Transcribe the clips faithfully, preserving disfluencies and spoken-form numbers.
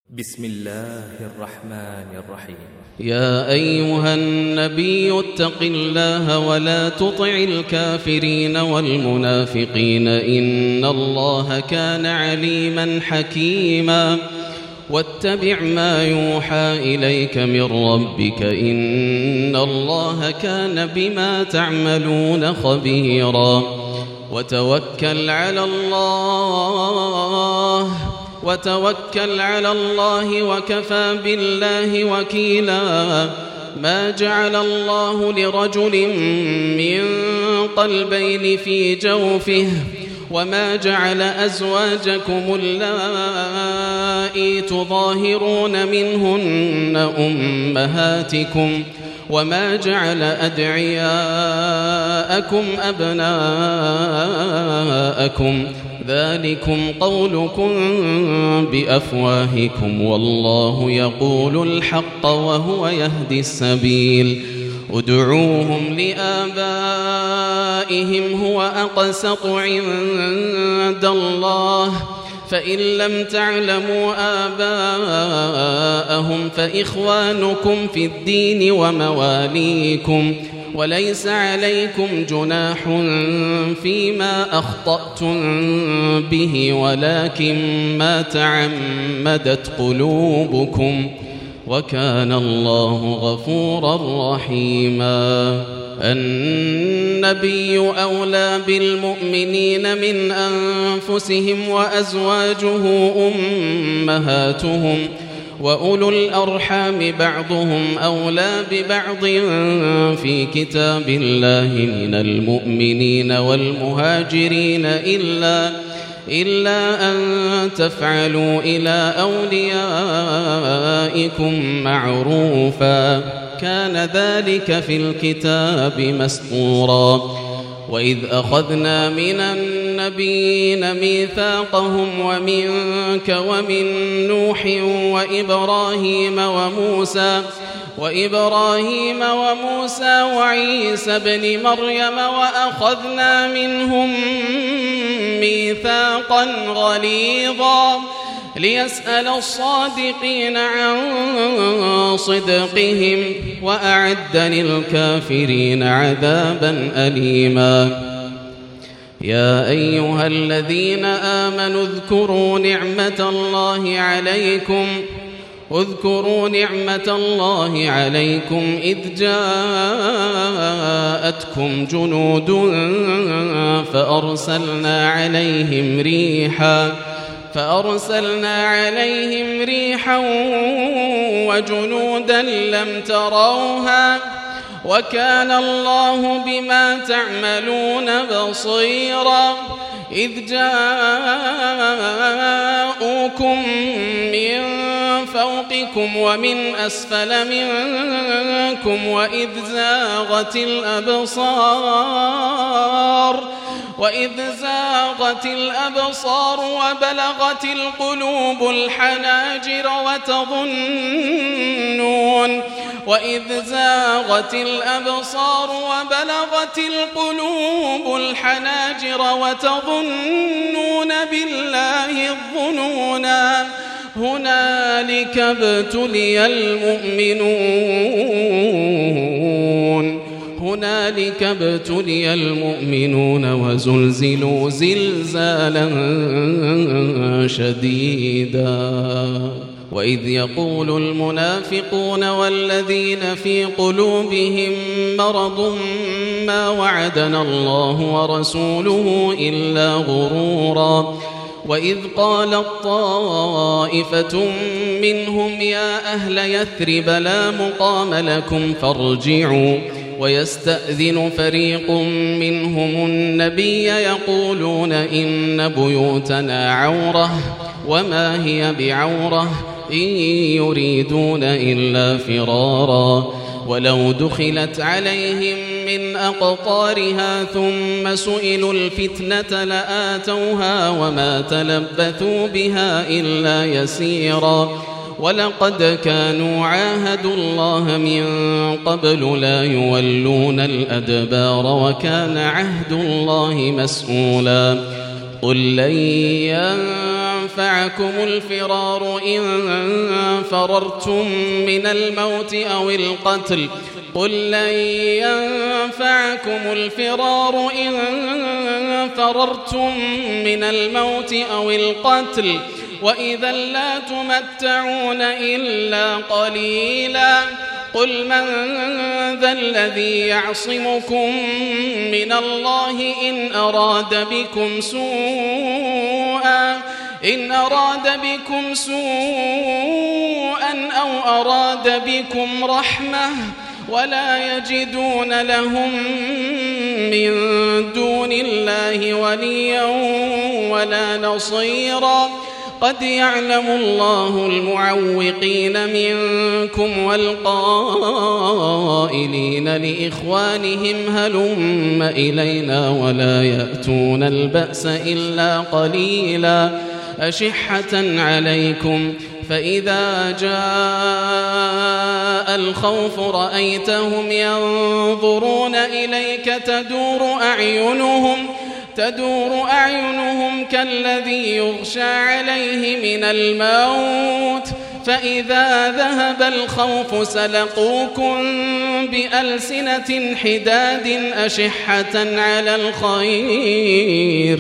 بسم الله الرحمن الرحيم. يا أيها النبي اتق الله ولا تطع الكافرين والمنافقين إن الله كان عليما حكيما واتبع ما يوحى إليك من ربك إن الله كان بما تعملون خبيرا وتوكل على الله وتوكل على الله وكفى بالله وكيلا ما جعل الله لرجل من قلبين في جوفه وما جعل أزواجكم اللائي تظاهرون منهن أمهاتكم وما جعل أدعياءكم أبناءكم ذلكم قولكم بأفواهكم والله يقول الحق وهو يهدي السبيل ادعوهم لآبائهم هو أقسط عند الله فإن لم تعلموا آباءهم فإخوانكم في الدين ومواليكم وليس عليكم جناح فيما أخطأتم به ولكن ما تعمدت قلوبكم وكان الله غفورا رحيما. النبي أولى بالمؤمنين من أنفسهم وأزواجه أمهاتهم وأولو الأرحام بعضهم أولى ببعض في كتاب الله من المؤمنين والمهاجرين إلا إلا أن تفعلوا إلى أوليائكم معروفا كان ذلك في الكتاب مسطورا. وإذ أخذنا من النبيين ميثاقهم ومنك ومن نوح وإبراهيم وموسى وإبراهيم وموسى وعيسى بن مريم وأخذنا منهم ميثاقا غليظا ليسأل الصادقين عن صدقهم وأعد للكافرين عذابا أليما. يا أيها الذين آمنوا اذكروا نعمة الله عليكم اذكروا نعمة الله عليكم إذ جاءتكم جنود فأرسلنا عليهم ريحا فأرسلنا عليهم ريحا وجنودا لم تروها وكان الله بما تعملون بصيرا. إذ جاءوكم من فوقكم ومن أسفل منكم وإذ زاغت الأبصار وإذ زاغت الأبصار وبلغت القلوب الحناجر وتظنون وإذ زاغت الأبصار وبلغت القلوب الحناجر وتظنون بالله الظنونا هنالك ابتلي المؤمنون هنالك ابتلي المؤمنون وزلزلوا زلزالا شديدا. وإذ يقول المنافقون والذين في قلوبهم مرض ما وعدنا الله ورسوله إلا غرورا. وإذ قالت طائفة منهم يا أهل يثرب لا مقام لكم فارجعوا ويستأذن فريق منهم النبي يقولون إن بيوتنا عورة وما هي بعورة إن يريدون إلا فرارا ولو دخلت عليهم من أقطارها ثم سئلوا الفتنة لآتوها وما تلبثوا بها إلا يسيرا. ولقد كانوا عاهدوا الله من قبل لا يولون الأدبار وكان عهد الله مسؤولا. قل لن ينفعكم الفرار إن فررتم من الموت أو القتل قل لن ينفعكم الفرار إن فررتم من الموت أو القتل وإذا لا تمتعون إلا قليلا قل من ذا الذي يعصمكم من الله إن أراد بكم سوءا إن أراد بكم سوءا أو أراد بكم رحمة ولا يجدون لهم من دون الله وليا ولا نصيرا قد يعلم الله المعوقين منكم والقائلين لإخوانهم هلم إلينا ولا يأتون البأس إلا قليلا أشحة عليكم فإذا جاء الخوف رأيتهم ينظرون إليك تدور أعينهم تدور أعينهم كالذي يغشى عليه من الموت فإذا ذهب الخوف سلقوكم بألسنة حداد أشحة على الخير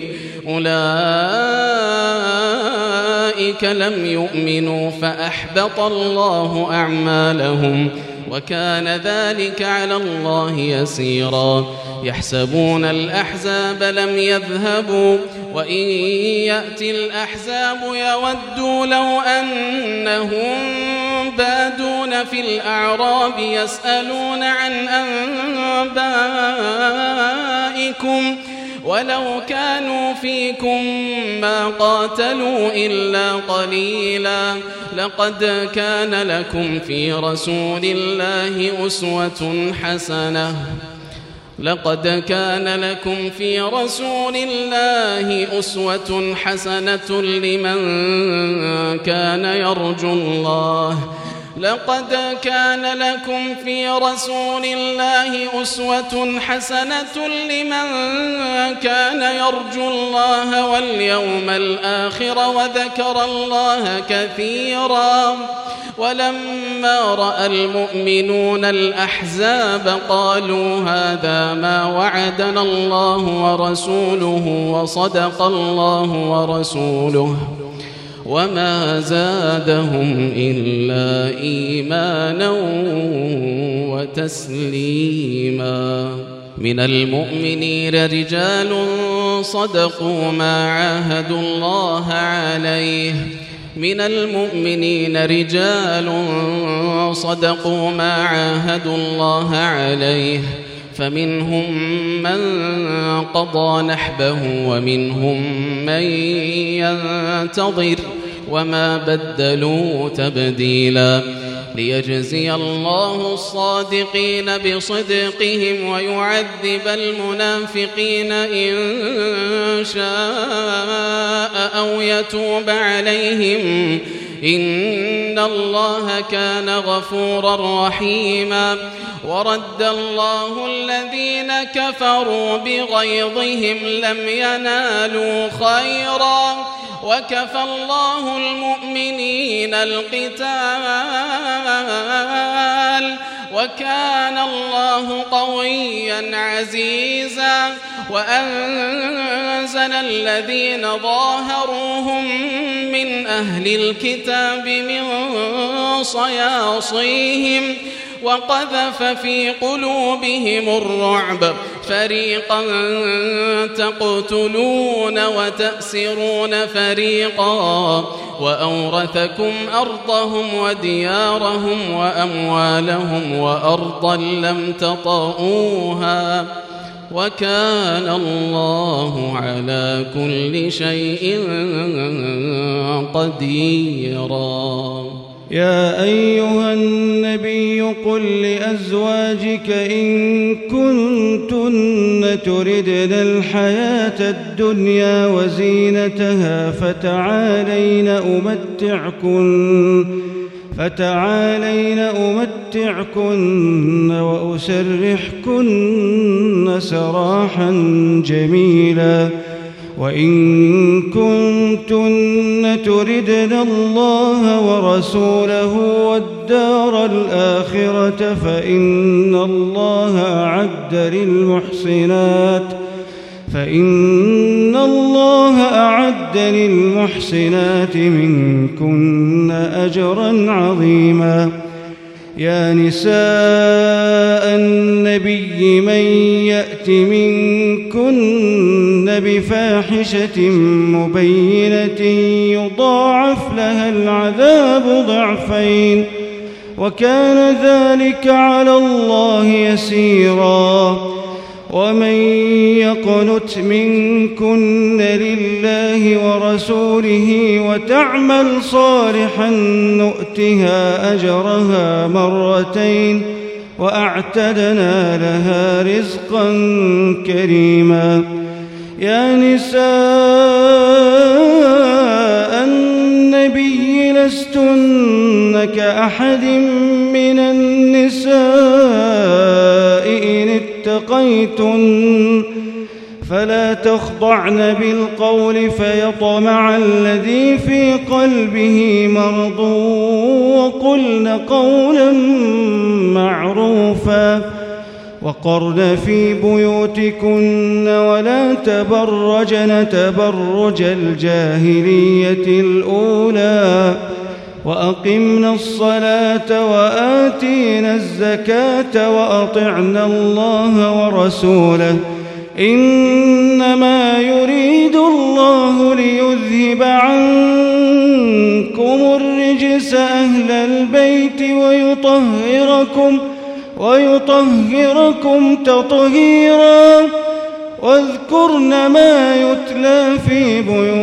أولئك لم يؤمنوا فأحبط الله أعمالهم وكان ذلك على الله يسيرا يحسبون الأحزاب لم يذهبوا وإن يأتي الأحزاب يودوا لو أنهم بادون في الأعراب يسألون عن أنبائكم ولو كانوا فيكم ما قاتلوا إلا قليلا لقد كان لكم في رسول الله أسوة حسنة لقد كان لكم في رسول الله أسوة حسنة لمن كان يرجو الله لقد كان لكم في رسول الله أسوة حسنة لمن كان يرجو الله واليوم الآخر وذكر الله كثيرا ولما رأى المؤمنون الأحزاب قالوا هذا ما وعدنا الله ورسوله وصدق الله ورسوله وما زادهم إلا إيمانا وتسليما من المؤمنين رجال صدقوا ما عاهدوا الله عليه من المؤمنين رجال صدقوا ما عاهدوا الله عليه فمنهم من قضى نحبه ومنهم من ينتظر وما بدلوا تبديلا ليجزي الله الصادقين بصدقهم ويعذب المنافقين إن شاء أو يتوب عليهم إن الله كان غفورا رحيما ورد الله الذين كفروا بغيظهم لم ينالوا خيرا وكفى الله المؤمنين القتال وكان الله قويا عزيزا وأنزل الذين ظاهروهم من أهل الكتاب من صياصيهم وقذف في قلوبهم الرعب فريقا تقتلون وتأسرون فريقا وأورثكم أرضهم وديارهم وأموالهم وأرضا لم تطئوها وكان الله على كل شيء قديرا. يا أيها النبي قل لأزواجك إن كنتن تردن الحياة الدنيا وزينتها فتعالين أمتعكن فتعالين أمتعكن وأسرحكن سراحا جميلا وإن كنتن تردن الله ورسوله والدار الآخرة فإن الله أعد للمحسنات فإن الله أعد للمحسنات منكن أجرا عظيما. يا نساء النبي من يأت منكن بفاحشة مبينة يضاعف لها العذاب ضعفين وكان ذلك على الله يسيرا. ومن يقنت منكن لله ورسوله وتعمل صالحا نؤتها أجرها مرتين وأعتدنا لها رزقا كريما. يا نساء النبي لستن كأحد من النساء إن اتقيتن فلا تخضعن بالقول فيطمع الذي في قلبه مرض وقلن قولا معروفا وقرن في بيوتكن ولا تبرجن تبرج الجاهلية الأولى وأقمنا الصلاة وآتينا الزكاة وأطعنا الله ورسوله إنما يريد الله ليذهب عنكم الرجس أهل البيت ويطهركم ويطهركم تطهيرا. واذكرن ما يتلى في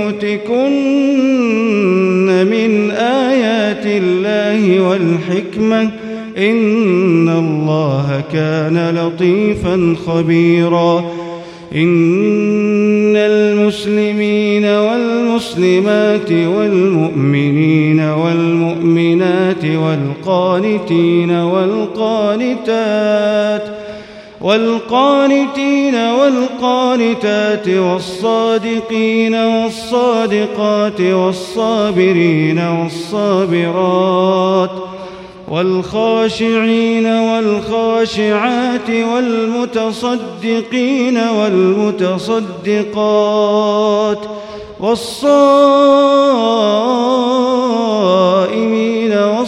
بيوتكن من آيات الله والحكمة إن الله كان لطيفا خبيرا. إن المسلمين والمسلمات والمؤمنين والمؤمنات والقانتين والقانتات والقانتين والقانتات والصادقين والصادقات والصابرين والصابرات والخاشعين والخاشعات والمتصدقين والمتصدقات والصائمين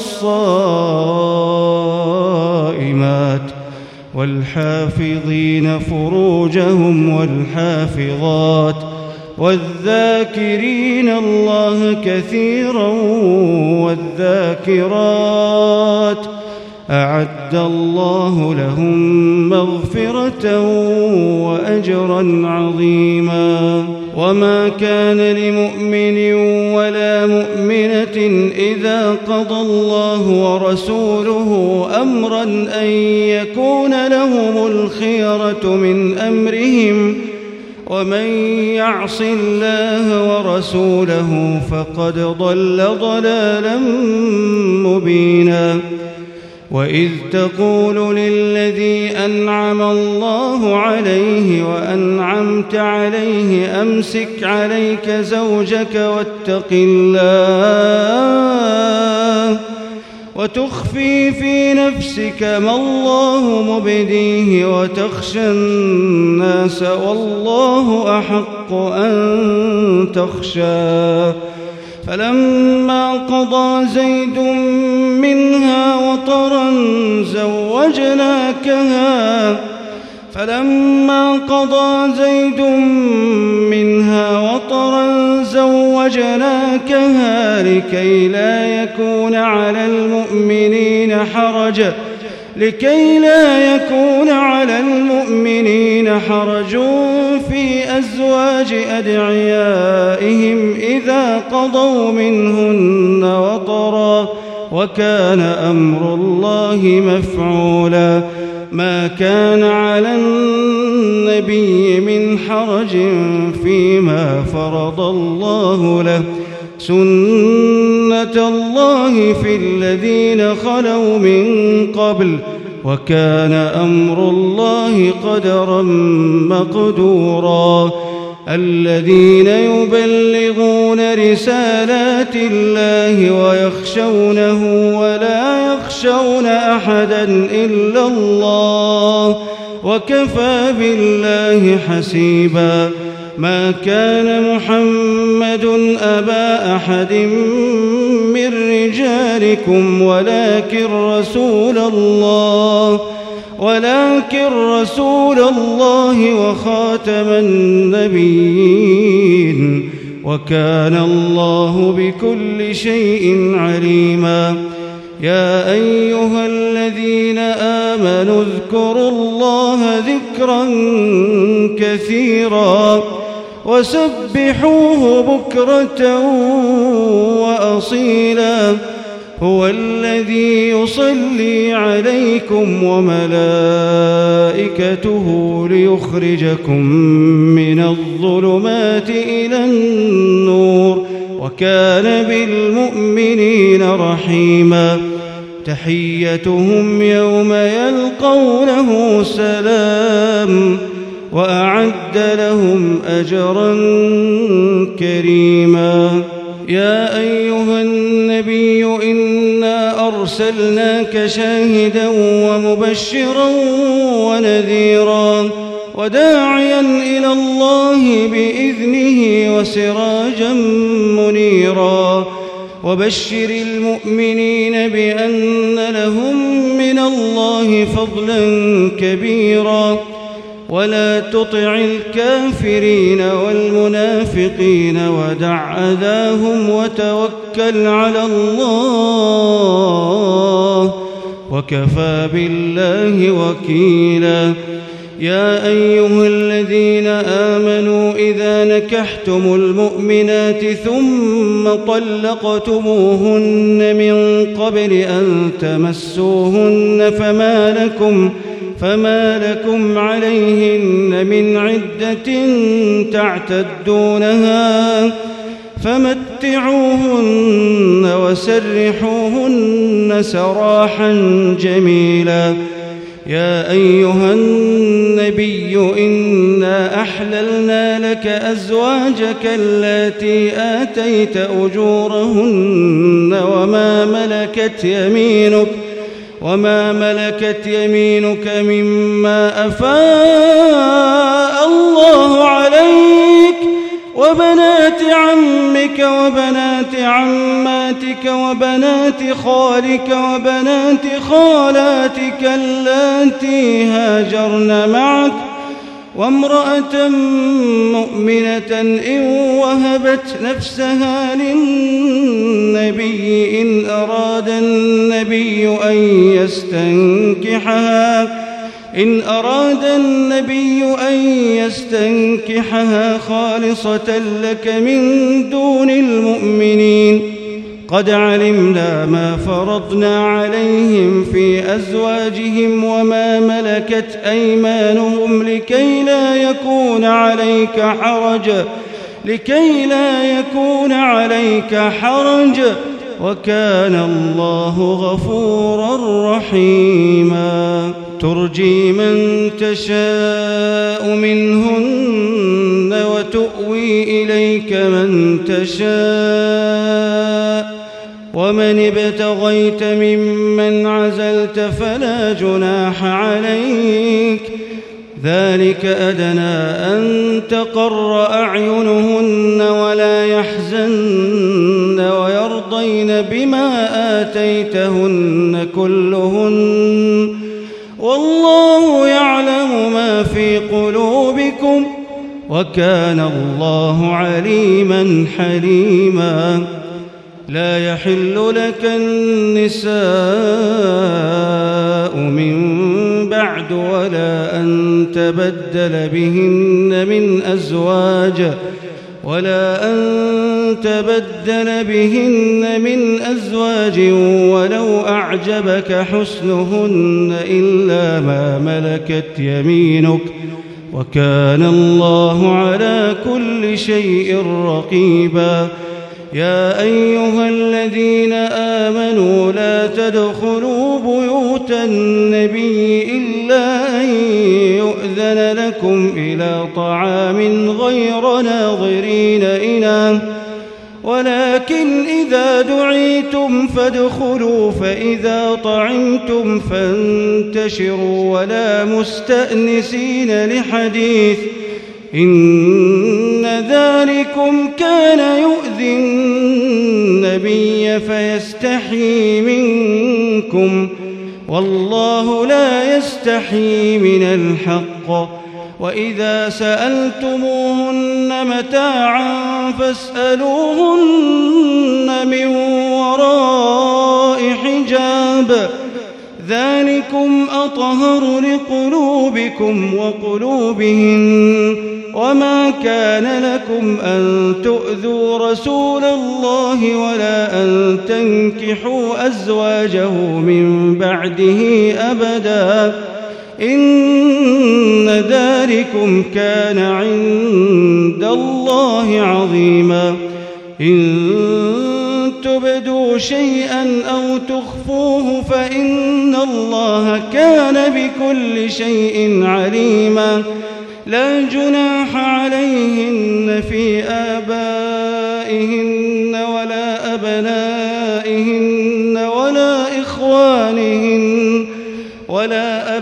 والصائمات والحافظين فروجهم والحافظات والذاكرين الله كثيرا والذاكرات أعد الله لهم مغفرة وأجرا عظيما. وما كان لمؤمن ولا مؤمنة إذا قضى الله ورسوله أمرا أن يكون لهم الخيرة من أمرهم ومن يعص الله ورسوله فقد ضل ضلالا مبينا. وإذ تقول للذي أنعم الله عليه وأنعمت عليه أمسك عليك زوجك واتق الله وتخفي في نفسك ما الله مبديه وتخشى الناس والله أحق أن تخشاه. فلما قضى زيد منها وطرا زوجناكها فلما قضى زيد منها وطرا زوجناكها لكي لا يكون على المؤمنين حرج لكي لا يكون على المؤمنين حرج في أزواج أدعيائهم إذا قضوا منهن وطرا وكان أمر الله مفعولا. ما كان على النبي من حرج فيما فرض الله له سنة الله في الذين خلوا من قبل وكان أمر الله قدرا مقدورا. الذين يبلغون رسالات الله ويخشونه ولا يخشون أحدا إلا الله وكفى بالله حسيبا. ما كان محمد أبا أحد من رجالكم ولكن رسول الله ولكن رسول الله وخاتم النبيين وكان الله بكل شيء عليما. يا أيها الذين آمنوا اذكروا الله ذكرا كثيرا وسبحوه بكرة وأصيلا. هو الذي يصلي عليكم وملائكته ليخرجكم من الظلمات إلى النور وكان بالمؤمنين رحيما. تحيتهم يوم يلقونه سلام وأعد لهم أجرا كريما. يا أيها النبي إنا أرسلناك شاهدا ومبشرا ونذيرا وداعيا إلى الله بإذنه وسراجا منيرا. وبشر المؤمنين بأن لهم من الله فضلا كبيرا. ولا تطع الكافرين والمنافقين ودع أذاهم وتوكل على الله وكفى بالله وكيلا. يا أيها الذين آمنوا إذا نكحتم المؤمنات ثم طلقتموهن من قبل أن تمسوهن فما لكم فما لكم عليهن من عدة تعتدونها فمتعوهن وسرحوهن سراحا جميلا. يا أيها النبي إنا أحللنا لك أزواجك اللاتي آتيت أجورهن وما ملكت يمينك وما ملكت يمينك مما أفاء الله عليك وبنات عمك وبنات عماتك وبنات خالك وبنات خالاتك اللاتي هاجرن معك وامرأة مؤمنة إن وهبت نفسها للنبي إن أراد النبي أن يستنكحها إن أراد النبي أن يستنكحها خالصة لك من دون المؤمنين. قد علمنا ما فرضنا عليهم في أزواجهم وما ملكت أيمانهم لكي لا يكون عليك حرج لكي لا يكون عليك حرج وكان الله غفورا رحيما. ترجي من تشاء منهن وتؤوي إليك من تشاء ومن ابتغيت ممن عزلت فلا جناح عليك. ذلك أدنى أن تقر أعينهن ولا يحزن ويرضين بما آتيتهن كلهن والله يعلم ما في قلوبكم وكان الله عليما حليما. لا يحل لك النساء من بعد ولا أن تبدل بهن من أزواج ولا أن تبدل بهن من أزواج ولو أعجبك حسنهن إلا ما ملكت يمينك وكان الله على كل شيء رقيبا. يا أيها الذين آمنوا لا تدخلوا بيوت النبي إلا أن يؤذن لكم إلى إلى طعام غير ناظرين إناه ولكن إذا دعيتم فادخلوا فإذا طعمتم فانتشروا ولا مستأنسين لحديث إن ذلكم كان يؤذي النبي فيستحيي منكم والله لا يستحيي من الحق وإذا سألتموهن متاعا فاسألوهن من وراء حجاب ذلكم أطهر لقلوبكم وقلوبهن وما كان لكم أن تؤذوا رسول الله ولا أن تنكحوا أزواجه من بعده أبدا إن ذلكم كان عند الله عظيما إن تبدوا شيئا أو تخفوه فإن الله كان بكل شيء عليما لا جناح عليهن في آبائهن ولا أبنائهن ولا إخوانهن ولا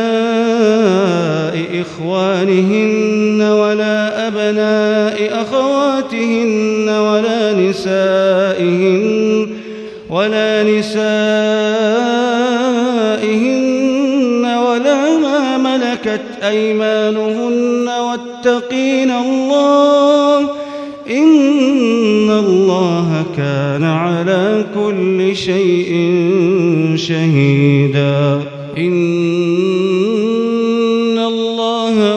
أبناء إخوانهن ولا أبناء أخواتهن ولا نسائهن ولا نسائهن ولا ما ملكت أيمانهن واتقين الله إن الله كان على كل شيء شهيدا إن الله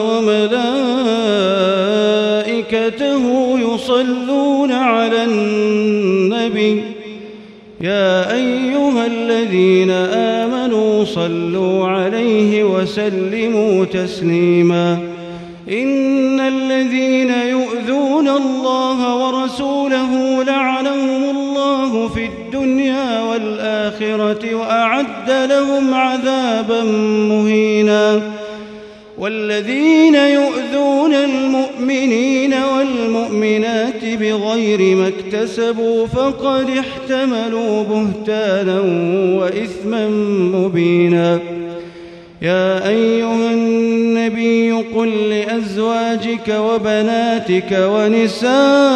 وملائكته يصلون على النبي يا أيها الذين آمنوا صلوا عليه وسلموا تسليما إن الذين يؤذون الله ورسوله لعنهم الله في الدنيا والآخرة وأعد لهم عذابا مهينا والذين يؤذون المؤمنين والمؤمنات بغير ما اكتسبوا فقد احتملوا بهتانا وإثما مبينا يا أيها النبي قل لأزواجك وبناتك ونساء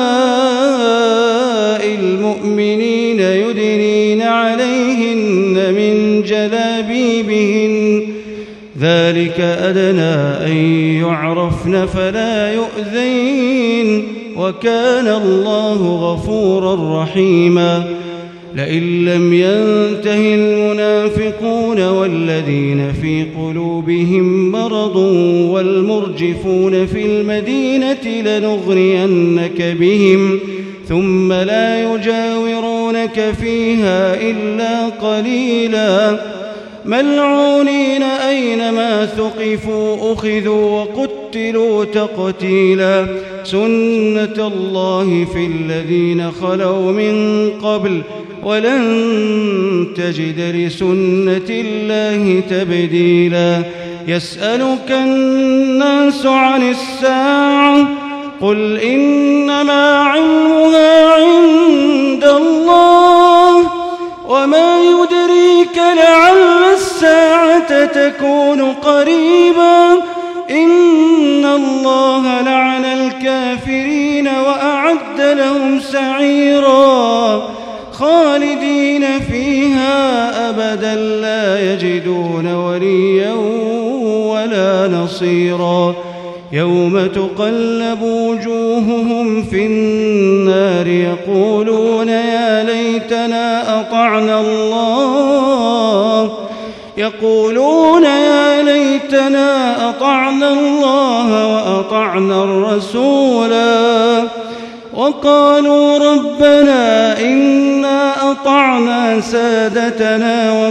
المؤمنين يدنين عليهن من جلابيبهن ذلك أدنى أن يعرفن فلا يؤذين وكان الله غفورا رحيما لئن لم ينته المنافقون والذين في قلوبهم مرض والمرجفون في المدينة لنغرينك بهم ثم لا يجاورونك فيها إلا قليلا ملعونين أينما ثقفوا أخذوا وقتلوا تقتيلا سنة الله في الذين خلوا من قبل ولن تجد لسنة الله تبديلا يسألك الناس عن الساعة قل إنما علمها عند الله وما يدريك لعل الساعة تكون قريبا إن الله لعن الكافرين وأعد لهم سعيرا خالدين فيها أبدا لا يجدون وليا ولا نصيرا يوم تقلب وجوههم في النار يقولون يا ليتنا أطعنا الله يقولون يا ليتنا أطعنا الله وأطعنا الرسولا وقالوا ربنا إنا أطعنا سادتنا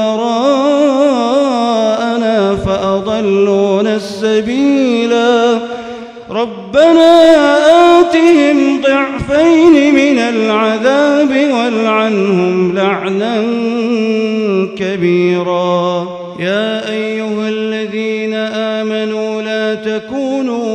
وكبراءنا فأضلونا السبيلا ربنا آتهم ضعفين من العذاب والعنهم لعنا كبيرا يا أيها الذين آمنوا لا تكونوا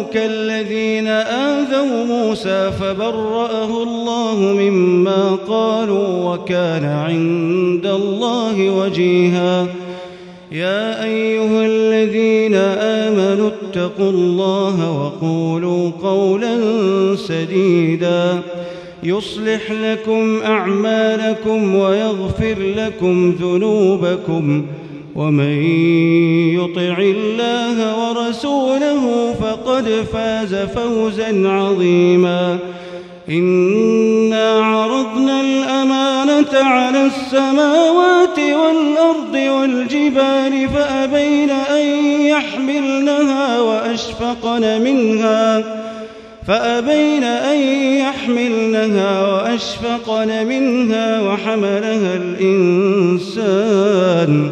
موسى فبرأه الله مما قالوا وكان عند الله وجيها يا أيها الذين آمنوا اتقوا الله وقولوا قولا سديدا يصلح لكم أعمالكم ويغفر لكم ذنوبكم ومن يطع الله ورسوله فقد فاز فوزا عظيما إنا عرضنا الأمانة على السماوات والأرض والجبال فأبين أن يحملنها وأشفقن منها فأبين أن يحملنها وأشفقن منها وحملها الإنسان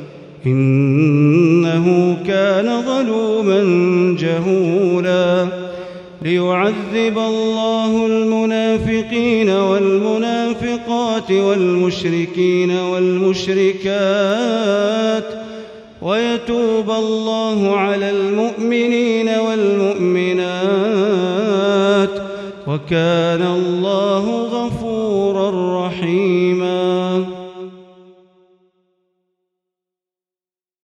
إنه كان ظلوما جهولا ليعذب الله المنافقين والمنافقات والمشركين والمشركات ويتوب الله على المؤمنين والمؤمنات وكان الله غفورا رحيما